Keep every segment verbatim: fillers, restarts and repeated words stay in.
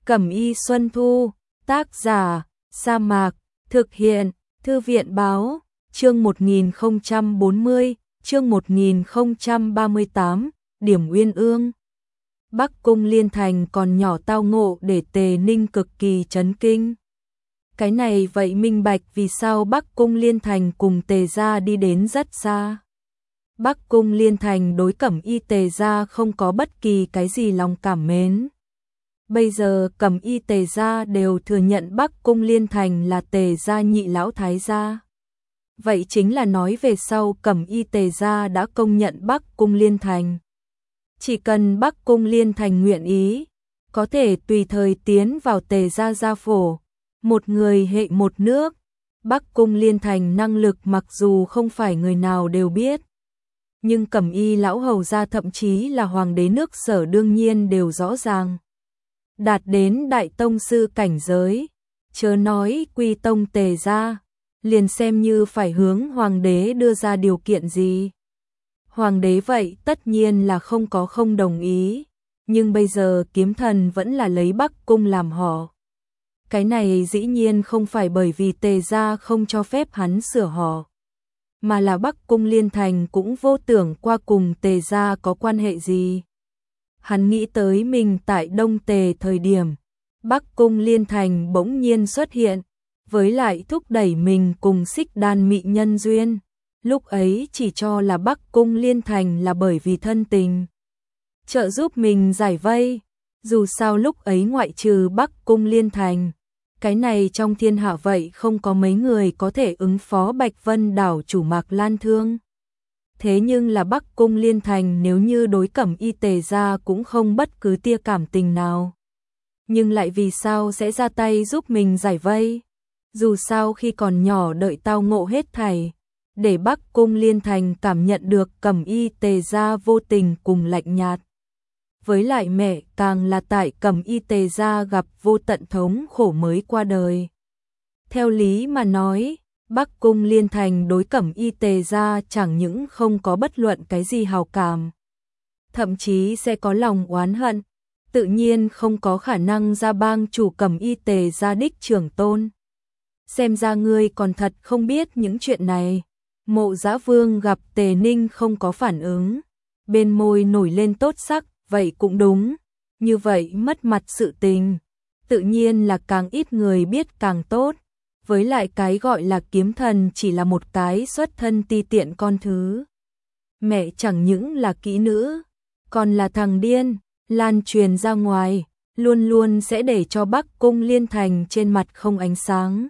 Cẩm y Xuân Thu, tác giả, Sa Mạc, thực hiện, Thư viện báo, chương một nghìn không trăm bốn mươi, chương một nghìn không trăm ba mươi tám, điểm uyên ương. Bắc Cung Liên Thành còn nhỏ tao ngộ để Tề Ninh cực kỳ chấn kinh. Cái này vậy minh bạch vì sao Bắc Cung Liên Thành cùng Tề gia đi đến rất xa. Bắc Cung Liên Thành đối Cẩm y Tề gia không có bất kỳ cái gì lòng cảm mến. Bây giờ Cẩm y Tề gia đều thừa nhận Bắc Cung Liên Thành là Tề gia nhị lão thái gia. Vậy chính là nói về sau Cẩm y Tề gia đã công nhận Bắc Cung Liên Thành. Chỉ cần Bắc Cung Liên Thành nguyện ý, có thể tùy thời tiến vào Tề gia gia phổ, một người hệ một nước. Bắc Cung Liên Thành năng lực mặc dù không phải người nào đều biết, nhưng Cẩm y lão hầu gia thậm chí là hoàng đế nước Sở đương nhiên đều rõ ràng. Đạt đến đại tông sư cảnh giới, chớ nói quy tông Tề gia, liền xem như phải hướng hoàng đế đưa ra điều kiện gì. Hoàng đế vậy tất nhiên là không có không đồng ý, nhưng bây giờ Kiếm Thần vẫn là lấy Bắc Cung làm họ. Cái này dĩ nhiên không phải bởi vì Tề gia không cho phép hắn sửa họ, mà là Bắc Cung Liên Thành cũng vô tưởng qua cùng Tề gia có quan hệ gì. Hắn nghĩ tới mình tại Đông Tề thời điểm, Bắc Cung Liên Thành bỗng nhiên xuất hiện, với lại thúc đẩy mình cùng Xích Đan mị nhân duyên. Lúc ấy chỉ cho là Bắc Cung Liên Thành là bởi vì thân tình, trợ giúp mình giải vây. Dù sao lúc ấy ngoại trừ Bắc Cung Liên Thành, cái này trong thiên hạ vậy không có mấy người có thể ứng phó Bạch Vân đảo chủ Mạc Lan Thương. Thế nhưng là Bắc Cung Liên Thành nếu như đối Cẩm y Tề gia cũng không bất cứ tia cảm tình nào, nhưng lại vì sao sẽ ra tay giúp mình giải vây? Dù sao khi còn nhỏ đợi tao ngộ hết thảy, để Bắc Cung Liên Thành cảm nhận được Cẩm y Tề gia vô tình cùng lạnh nhạt. Với lại mẹ càng là tại Cẩm y Tề gia gặp vô tận thống khổ mới qua đời. Theo lý mà nói, Bắc Cung Liên Thành đối Cẩm y Tề gia chẳng những không có bất luận cái gì hào cảm, thậm chí sẽ có lòng oán hận, tự nhiên không có khả năng ra bang chủ Cẩm y Tề gia đích trưởng tôn. Xem ra ngươi còn thật không biết những chuyện này. Mộ Dã Vương gặp Tề Ninh không có phản ứng, bên môi nổi lên tốt sắc, vậy cũng đúng, như vậy mất mặt sự tình, tự nhiên là càng ít người biết càng tốt. Với lại cái gọi là Kiếm Thần chỉ là một cái xuất thân ti tiện con thứ. Mẹ chẳng những là kỹ nữ, còn là thằng điên, lan truyền ra ngoài, luôn luôn sẽ để cho Bắc Cung Liên Thành trên mặt không ánh sáng.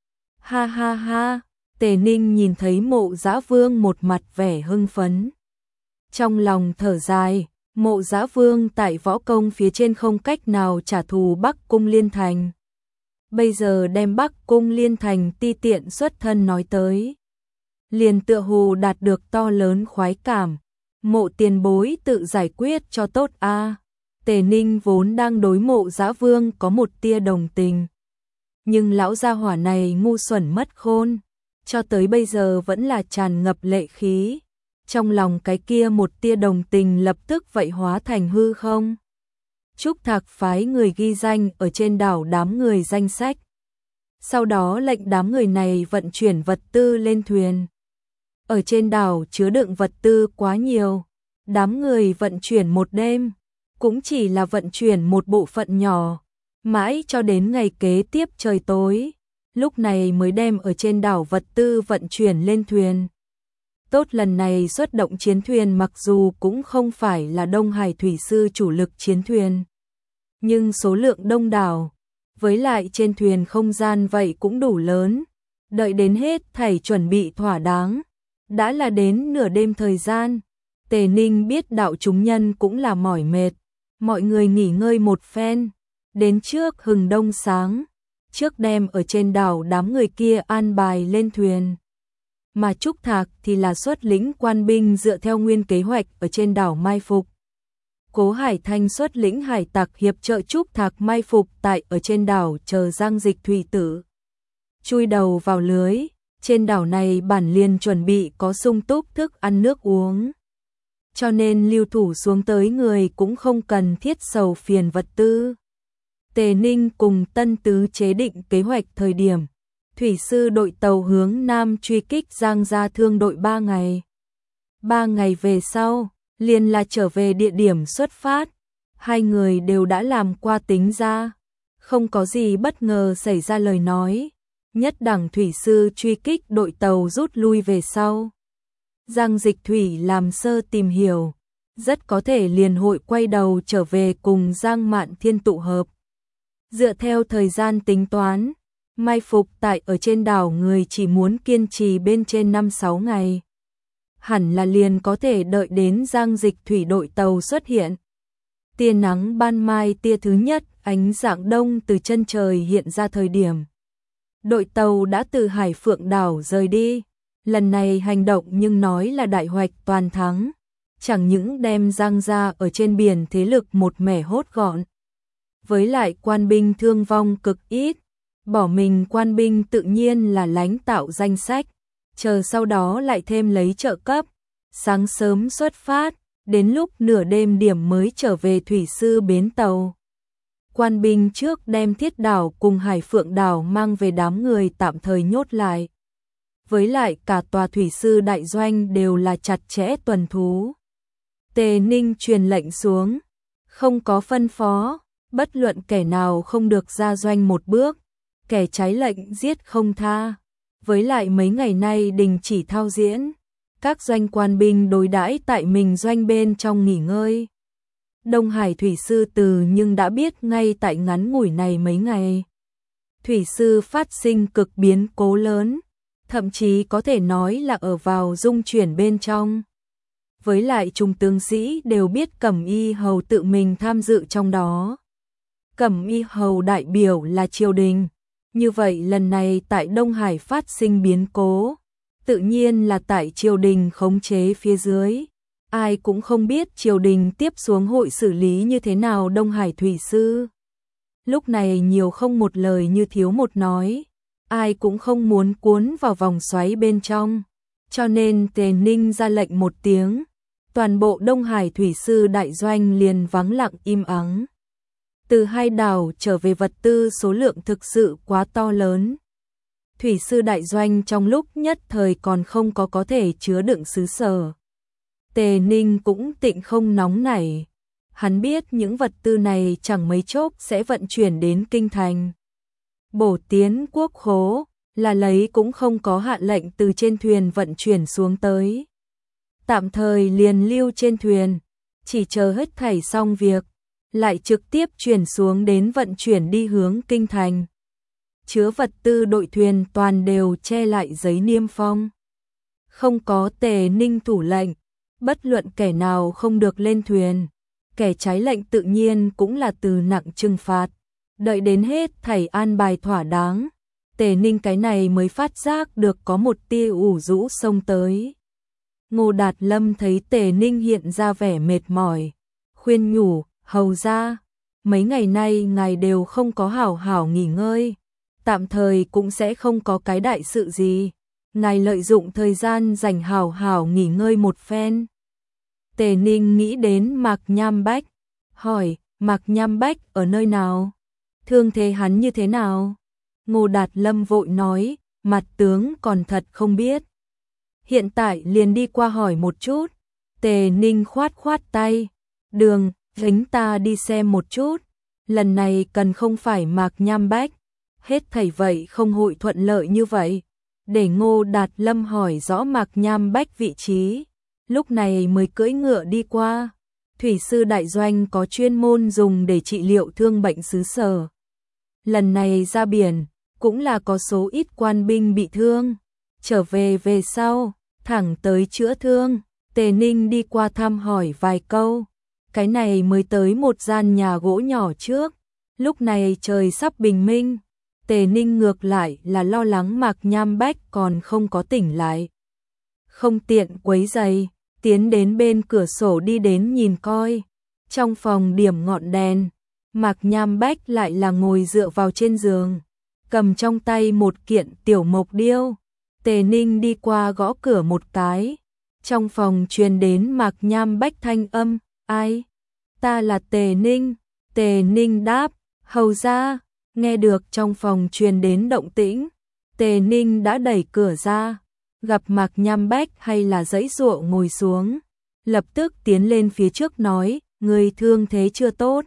Ha ha ha, Tề Ninh nhìn thấy Mộ Dã Vương một mặt vẻ hưng phấn. Trong lòng thở dài, Mộ Dã Vương tại võ công phía trên không cách nào trả thù Bắc Cung Liên Thành. Bây giờ đem Bắc Cung Liên Thành ti tiện xuất thân nói tới, liền tựa hồ đạt được to lớn khoái cảm. Mộ tiền bối tự giải quyết cho tốt a. Tề Ninh vốn đang đối Mộ Dã Vương có một tia đồng tình, nhưng lão gia hỏa này ngu xuẩn mất khôn, cho tới bây giờ vẫn là tràn ngập lệ khí. Trong lòng cái kia một tia đồng tình lập tức vậy hóa thành hư không. Trúc Thạc phái người ghi danh ở trên đảo đám người danh sách, sau đó lệnh đám người này vận chuyển vật tư lên thuyền. Ở trên đảo chứa đựng vật tư quá nhiều, đám người vận chuyển một đêm, cũng chỉ là vận chuyển một bộ phận nhỏ, mãi cho đến ngày kế tiếp trời tối, lúc này mới đem ở trên đảo vật tư vận chuyển lên thuyền. Tốt, lần này xuất động chiến thuyền mặc dù cũng không phải là Đông Hải thủy sư chủ lực chiến thuyền, nhưng số lượng đông đảo, với lại trên thuyền không gian vậy cũng đủ lớn. Đợi đến hết thảy chuẩn bị thỏa đáng, đã là đến nửa đêm thời gian. Tề Ninh biết đạo chúng nhân cũng là mỏi mệt, mọi người nghỉ ngơi một phen, đến trước hừng đông sáng, trước đem ở trên đảo đám người kia an bài lên thuyền. Mà Trúc Thạc thì là xuất lĩnh quan binh dựa theo nguyên kế hoạch ở trên đảo mai phục. Cố Hải Thanh xuất lĩnh hải tặc hiệp trợ Trúc Thạc mai phục tại ở trên đảo chờ Giang Dịch thủy tử chui đầu vào lưới. Trên đảo này bản liền chuẩn bị có sung túc thức ăn nước uống, cho nên lưu thủ xuống tới người cũng không cần thiết sầu phiền vật tư. Tề Ninh cùng Tân Tứ chế định kế hoạch thời điểm, thủy sư đội tàu hướng Nam truy kích Giang Gia Thương đội ba ngày. Ba ngày về sau, liền là trở về địa điểm xuất phát, hai người đều đã làm qua tính ra, không có gì bất ngờ xảy ra lời nói, nhất đẳng thủy sư truy kích đội tàu rút lui về sau. Giang Dịch Thủy làm sơ tìm hiểu, rất có thể liền hội quay đầu trở về cùng Giang Mạn Thiên tụ hợp. Dựa theo thời gian tính toán, mai phục tại ở trên đảo người chỉ muốn kiên trì bên trên năm sáu ngày. Hẳn là liền có thể đợi đến Giang Dịch Thủy đội tàu xuất hiện. Tia nắng ban mai tia thứ nhất, ánh dạng đông từ chân trời hiện ra thời điểm. Đội tàu đã từ Hải Phượng đảo rời đi. Lần này hành động nhưng nói là đại hoạch toàn thắng. Chẳng những đem Giang Gia ở trên biển thế lực một mẻ hốt gọn. Với lại quan binh thương vong cực ít. Bỏ mình quan binh tự nhiên là lánh tạo danh sách. Chờ sau đó lại thêm lấy trợ cấp. Sáng sớm xuất phát, đến lúc nửa đêm điểm mới trở về thủy sư bến tàu. Quan binh trước đem Thiết đảo cùng Hải Phượng đảo mang về đám người tạm thời nhốt lại. Với lại cả tòa thủy sư đại doanh đều là chặt chẽ tuần thú. Tề Ninh truyền lệnh xuống, không có phân phó, bất luận kẻ nào không được ra doanh một bước, kẻ trái lệnh giết không tha. Với lại mấy ngày nay đình chỉ thao diễn, các doanh quan binh đối đãi tại mình doanh bên trong nghỉ ngơi. Đông Hải thủy sư từ nhưng đã biết ngay tại ngắn ngủi này mấy ngày. Thủy sư phát sinh cực biến cố lớn, thậm chí có thể nói là ở vào dung chuyển bên trong. Với lại trung tướng sĩ đều biết Cẩm Y Hầu tự mình tham dự trong đó. Cẩm Y Hầu đại biểu là triều đình. Như vậy lần này tại Đông Hải phát sinh biến cố, tự nhiên là tại triều đình khống chế phía dưới. Ai cũng không biết triều đình tiếp xuống hội xử lý như thế nào Đông Hải thủy sư. Lúc này nhiều không một lời như thiếu một nói, ai cũng không muốn cuốn vào vòng xoáy bên trong. Cho nên Tề Ninh ra lệnh một tiếng, toàn bộ Đông Hải thủy sư đại doanh liền vắng lặng im ắng. Từ hai đảo trở về vật tư số lượng thực sự quá to lớn. Thủy sư đại doanh trong lúc nhất thời còn không có có thể chứa đựng xứ sở. Tề Ninh cũng tịnh không nóng nảy. Hắn biết những vật tư này chẳng mấy chốc sẽ vận chuyển đến kinh thành. Bổ tiến quốc khố, là lấy cũng không có hạ lệnh từ trên thuyền vận chuyển xuống tới. Tạm thời liền lưu trên thuyền, chỉ chờ hết thảy xong việc, lại trực tiếp chuyển xuống đến vận chuyển đi hướng kinh thành. Chứa vật tư đội thuyền toàn đều che lại giấy niêm phong. Không có Tề Ninh thủ lệnh, bất luận kẻ nào không được lên thuyền. Kẻ trái lệnh tự nhiên cũng là từ nặng trừng phạt. Đợi đến hết thảy an bài thỏa đáng, Tề Ninh cái này mới phát giác được có một tia ủ rũ xông tới. Ngô Đạt Lâm thấy Tề Ninh hiện ra vẻ mệt mỏi, khuyên nhủ, hầu ra, mấy ngày nay ngài đều không có hảo hảo nghỉ ngơi, tạm thời cũng sẽ không có cái đại sự gì, ngài lợi dụng thời gian dành hảo hảo nghỉ ngơi một phen. Tề Ninh nghĩ đến Mạc Nham Bách, hỏi, Mạc Nham Bách ở nơi nào? Thương thế hắn như thế nào? Ngô Đạt Lâm vội nói, mặt tướng còn thật không biết. Hiện tại liền đi qua hỏi một chút. Tề Ninh khoát khoát tay, đường, gánh ta đi xem một chút. Lần này cần không phải Mạc Nham Bách. Hết thảy vậy không hội thuận lợi như vậy. Để Ngô Đạt Lâm hỏi rõ Mạc Nham Bách vị trí. Lúc này mới cưỡi ngựa đi qua. Thủy sư đại doanh có chuyên môn dùng để trị liệu thương bệnh xứ sở. Lần này ra biển, cũng là có số ít quan binh bị thương. Trở về về sau, thẳng tới chữa thương. Tề Ninh đi qua thăm hỏi vài câu. Cái này mới tới một gian nhà gỗ nhỏ trước. Lúc này trời sắp bình minh. Tề Ninh ngược lại là lo lắng Mạc Nham Bách còn không có tỉnh lại. Không tiện quấy rầy, tiến đến bên cửa sổ đi đến nhìn coi. Trong phòng điểm ngọn đèn, Mạc Nham Bách lại là ngồi dựa vào trên giường, cầm trong tay một kiện tiểu mộc điêu. Tề Ninh đi qua gõ cửa một cái. Trong phòng truyền đến Mạc Nham Bách thanh âm, ai? Ta là Tề Ninh. Tề Ninh đáp, Hầu ra, nghe được trong phòng truyền đến động tĩnh, Tề Ninh đã đẩy cửa ra, gặp Mạc Nham Bách hay là giãy giụa ngồi xuống, lập tức tiến lên phía trước nói, người thương thế chưa tốt.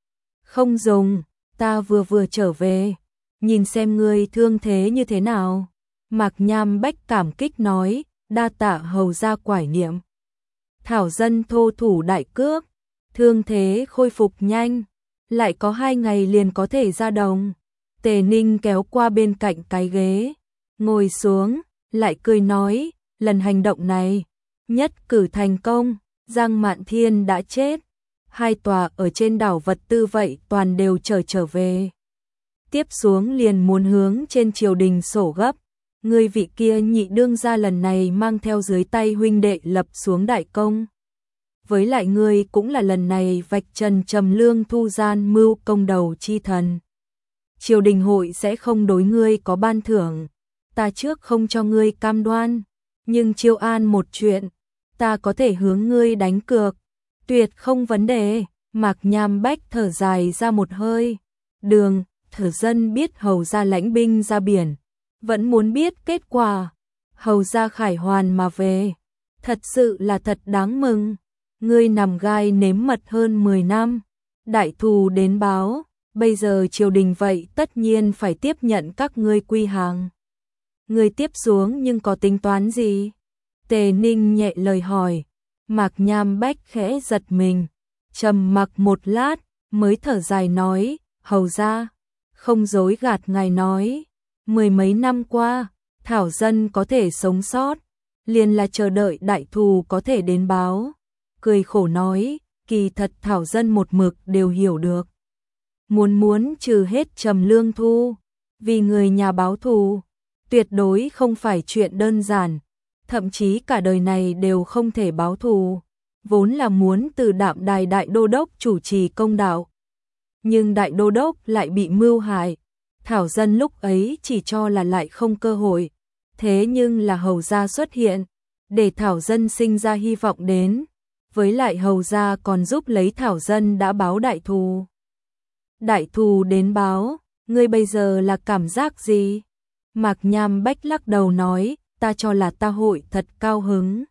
Không dùng, ta vừa vừa trở về, nhìn xem người thương thế như thế nào. Mạc Nham Bách cảm kích nói, đa tạ hầu ra quải niệm. Thảo dân thô thủ đại cước, thương thế khôi phục nhanh, lại có hai ngày liền có thể ra đồng. Tề Ninh kéo qua bên cạnh cái ghế, ngồi xuống, lại cười nói, lần hành động này, nhất cử thành công, Giang Mạn Thiên đã chết, hai tòa ở trên đảo vật tư vậy toàn đều trở trở về. Tiếp xuống liền muốn hướng trên triều đình sổ gấp, người vị kia nhị đương gia lần này mang theo dưới tay huynh đệ lập xuống đại công. Với lại ngươi cũng là lần này vạch trần Trầm Lương Thu gian mưu công đầu chi thần. Triều đình hội sẽ không đối ngươi có ban thưởng, ta trước không cho ngươi cam đoan, nhưng chiêu an một chuyện, ta có thể hướng ngươi đánh cược, tuyệt không vấn đề. Mạc Nham Bách thở dài ra một hơi, đường, thở dân biết hầu ra lãnh binh ra biển, vẫn muốn biết kết quả, hầu ra khải hoàn mà về, thật sự là thật đáng mừng, ngươi nằm gai nếm mật hơn mười năm, đại thù đến báo, bây giờ triều đình vậy tất nhiên phải tiếp nhận các ngươi quy hàng. Ngươi tiếp xuống nhưng có tính toán gì? Tề Ninh nhẹ lời hỏi, Mạc Nham Bách khẽ giật mình, trầm mặc một lát, mới thở dài nói, hầu ra, không dối gạt ngài nói, mười mấy năm qua, Thảo dân có thể sống sót, liền là chờ đợi đại thù có thể đến báo. Cười khổ nói, kỳ thật Thảo dân một mực đều hiểu được. Muốn muốn trừ hết Trầm Lương Thu, vì người nhà báo thù, tuyệt đối không phải chuyện đơn giản, thậm chí cả đời này đều không thể báo thù, vốn là muốn từ Đạm Đài đại đô đốc chủ trì công đạo. Nhưng đại đô đốc lại bị mưu hại, Thảo dân lúc ấy chỉ cho là lại không cơ hội, thế nhưng là hầu gia xuất hiện, để Thảo dân sinh ra hy vọng đến, với lại hầu gia còn giúp lấy Thảo dân đã báo đại thù. Đại thù đến báo, ngươi bây giờ là cảm giác gì? Mạc Nham Bách lắc đầu nói, ta cho là ta hội thật cao hứng.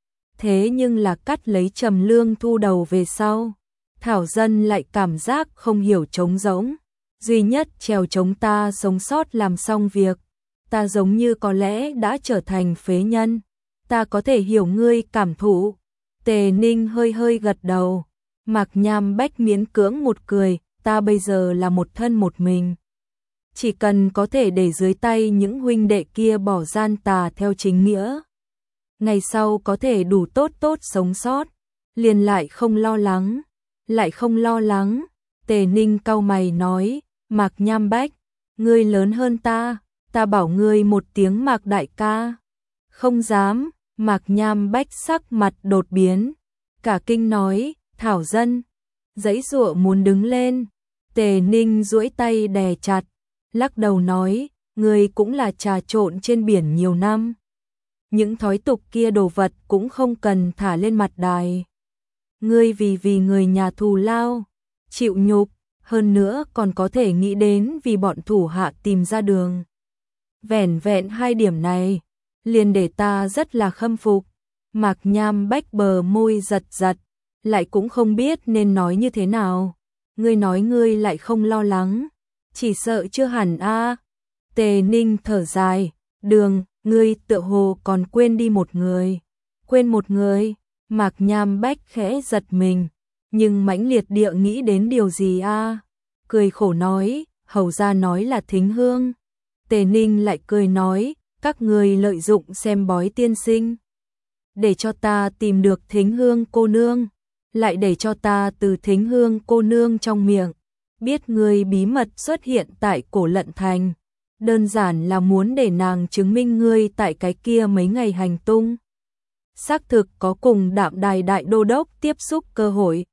Thế nhưng là cắt lấy Trầm Lương Thu đầu về sau, Thảo dân lại cảm giác không hiểu trống rỗng, duy nhất trèo chống ta sống sót làm xong việc, ta giống như có lẽ đã trở thành phế nhân, ta có thể hiểu ngươi cảm thụ. Tề Ninh hơi hơi gật đầu, Mạc Nham Bách miễn cưỡng một cười, ta bây giờ là một thân một mình. Chỉ cần có thể để dưới tay những huynh đệ kia bỏ gian tà theo chính nghĩa, ngày sau có thể đủ tốt tốt sống sót, liền lại không lo lắng, lại không lo lắng. Tề Ninh cau mày nói, Mạc Nham Bách, ngươi lớn hơn ta, ta bảo ngươi một tiếng Mạc đại ca. Không dám. Mạc Nham Bách sắc mặt đột biến, cả kinh nói, Thảo dân, giãy giụa muốn đứng lên. Tề Ninh duỗi tay đè chặt, lắc đầu nói, ngươi cũng là trà trộn trên biển nhiều năm, những thói tục kia đồ vật cũng không cần thả lên mặt đài. Ngươi vì vì người nhà thù lao, chịu nhục, hơn nữa còn có thể nghĩ đến vì bọn thủ hạ tìm ra đường. Vẻn vẹn hai điểm này, liền để ta rất là khâm phục. Mạc Nham Bách bờ môi giật giật, lại cũng không biết nên nói như thế nào. Ngươi nói ngươi lại không lo lắng, chỉ sợ chưa hẳn a. Tề Ninh thở dài, đường, ngươi tựa hồ còn quên đi một người. Quên một người? Mạc Nham Bách khẽ giật mình, nhưng mãnh liệt địa nghĩ đến điều gì a? Cười khổ nói, hầu ra nói là Thính Hương. Tề Ninh lại cười nói, các người lợi dụng xem bói tiên sinh, để cho ta tìm được Thính Hương cô nương, lại để cho ta từ Thính Hương cô nương trong miệng biết người bí mật xuất hiện tại Cổ Lận Thành, đơn giản là muốn để nàng chứng minh ngươi tại cái kia mấy ngày hành tung. Xác thực có cùng Đạm Đài đại đô đốc tiếp xúc cơ hội.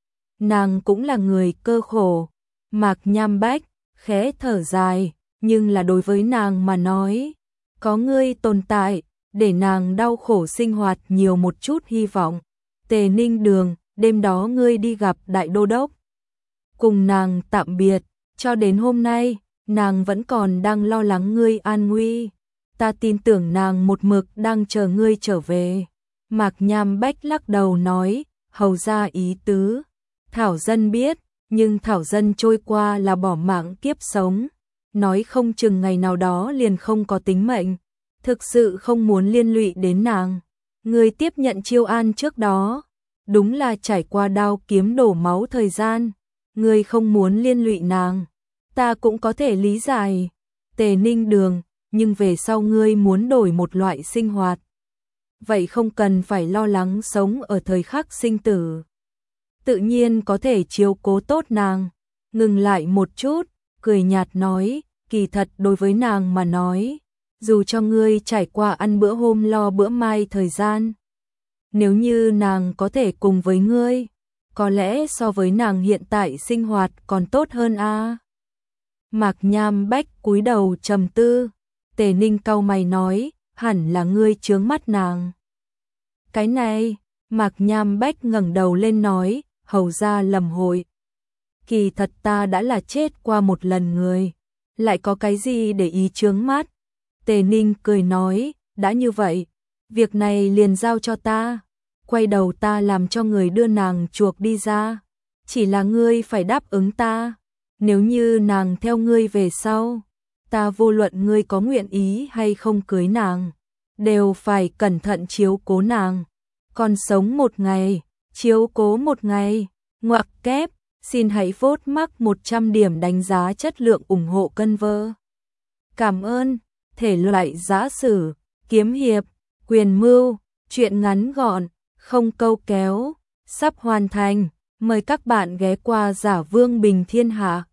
Nàng cũng là người cơ khổ. Mạc Nham Bách khẽ thở dài, nhưng là đối với nàng mà nói, có ngươi tồn tại, để nàng đau khổ sinh hoạt nhiều một chút hy vọng. Tề Ninh đường, đêm đó ngươi đi gặp đại đô đốc, cùng nàng tạm biệt, Cho đến hôm nay, nàng vẫn còn đang lo lắng ngươi an nguy. Ta tin tưởng nàng một mực đang chờ ngươi trở về. Mạc Nham Bách lắc đầu nói, hầu ra ý tứ. Thảo dân biết, nhưng Thảo dân trôi qua là bỏ mạng kiếp sống. Nói không chừng ngày nào đó liền không có tính mệnh. Thực sự không muốn liên lụy đến nàng. Ngươi tiếp nhận chiêu an trước đó. Đúng là trải qua đao kiếm đổ máu thời gian. Ngươi không muốn liên lụy nàng. Ta cũng có thể lý giải. Tề Ninh Đường, nhưng về sau ngươi muốn đổi một loại sinh hoạt. Vậy không cần phải lo lắng sống ở thời khắc sinh tử. Tự nhiên có thể chiếu cố tốt nàng. Ngừng lại một chút, cười nhạt nói, kỳ thật đối với nàng mà nói, dù cho ngươi trải qua ăn bữa hôm lo bữa mai thời gian, nếu như nàng có thể cùng với ngươi, có lẽ so với nàng hiện tại sinh hoạt còn tốt hơn a. À? Mạc Nham Bách cúi đầu trầm tư, Tề Ninh cau mày nói, hẳn là ngươi chướng mắt nàng. Cái này, Mạc Nham Bách ngẩng đầu lên nói, hầu ra lầm hội. Kỳ thật ta đã là chết qua một lần người, lại có cái gì để ý chướng mắt. Tề Ninh cười nói, đã như vậy, việc này liền giao cho ta. Quay đầu ta làm cho người đưa nàng chuộc đi ra. Chỉ là ngươi phải đáp ứng ta. Nếu như nàng theo ngươi về sau, ta vô luận ngươi có nguyện ý hay không cưới nàng, đều phải cẩn thận chiếu cố nàng. Còn sống một ngày, chiếu cố một ngày. Ngoặc kép, xin hãy vote mắc một trăm điểm đánh giá chất lượng ủng hộ cân vơ. Cảm ơn. Thể loại giã sử, kiếm hiệp, quyền mưu, truyện ngắn gọn, không câu kéo, sắp hoàn thành. Mời các bạn ghé qua Giả Vương Bình Thiên Hạ.